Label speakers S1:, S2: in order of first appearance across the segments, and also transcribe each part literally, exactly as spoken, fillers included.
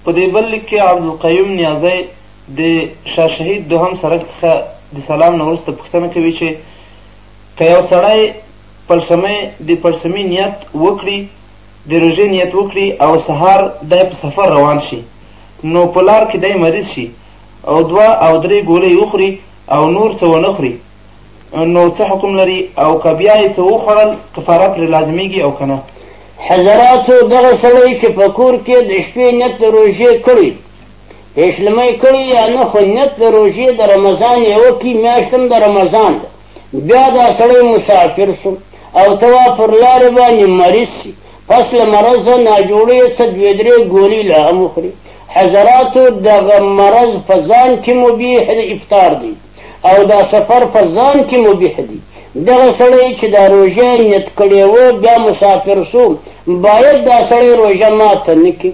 S1: په دې بل لیک کې عبدالقیوم نیازی د شاه شهید دوهم سړک څخه د سلام نه وروسته پوښتنه کوي چې که یو سړی پلسمۍ د پلسمي نیت وکړي د روژې نیت وکړي او سهار دی په سفر روان شي نو په لار کې دی مریض شي او دوه او درې ګولۍ وخوري او نور څه ونه خوري نو څه حکم لري او که بیا یې څه وخوړل کفاره پرې لازمیږي او که نه؟
S2: حضراتو دغه سړی چې په کور کې د شپې نیت د روژې کړی پیشلمۍ کړی یا نه خو نیت د روژې د رمضان یې وکړي میاشت هم د رمضان ده بیا دا سړی مسافر شو او ته پر لارې باندې مریض شي پس له مرضه ناجوړې څه دوې درې ګولۍ لا هم وخوري حضراتو دغه مرض په ځان کې مبیح د افطار دی او دا سفر په ځان کې مبیح دی دغه سړی چې دا روژه نیت کړی و بیا مسافر شو باید دا سړی روژه ماته نه کړي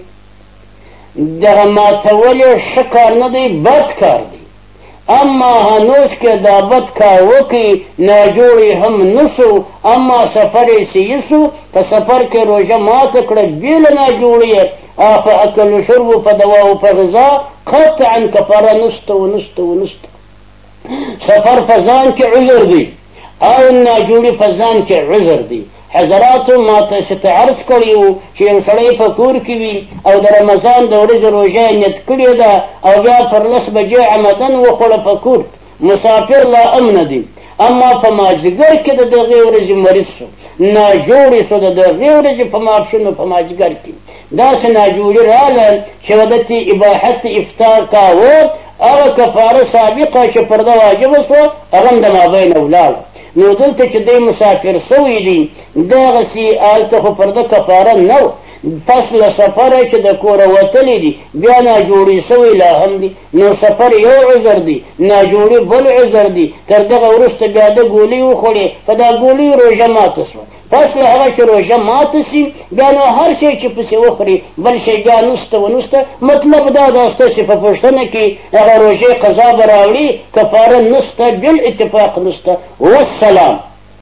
S2: دغه ماتول یې ښه کار نه دی بد کار دی اما هنوز که دا بد کار وکړي ناجوړې هم نسو اما سفر یې صحیح سو په سفر کې روژه ماته کړه بې له ناجوړې په اکل و شرب و په دوا و په غذا قطعا کفاره نسته و نسته و نسته سفر په ځان کې عذر دی او ناجوړي په ځان کې عذر دی حضراتو ما تاسو ته عرض کړی و چې یو سړی په کور کې وي او د رمضان د ورځې روژه نیت کړې ده او بیا پر لس بجې عمدن وخوړه په کور مسافر لا امن دی اما په مازدیګر کې د دغې ورځې مریض شو ناجوړې شو د دغې ورځې په ماپښین په مازدیګر کې داسې ناجوړي راغله چې ودت اباحت افطار کاوه هغه کفاره سابقه چې پرده واجبه شوه هغه هم د مابین ولاړه نو دلته چې دی مسافر سوی دی دغسې هلته خو پرده کفاره نه و پس له سفره چې د کوره وتلی دي بیا ناجوړي سوی لا هم دي نو سفر یو عذر دی ناجوړي بل عذر دی تر دغه وروسته بیا د ګولۍ وخوړې په دا ګولۍ روژه ماته شوه پس له هغه چې روژه ماته شي بیا نو هر شی چې پسې وخوري بل شی بیا نسته و نسته مطلب دا ده ستاسې په پوښتنه کې هغه روژې قضا به راوړي کفاره نسته بالاتفاق نسته والسلام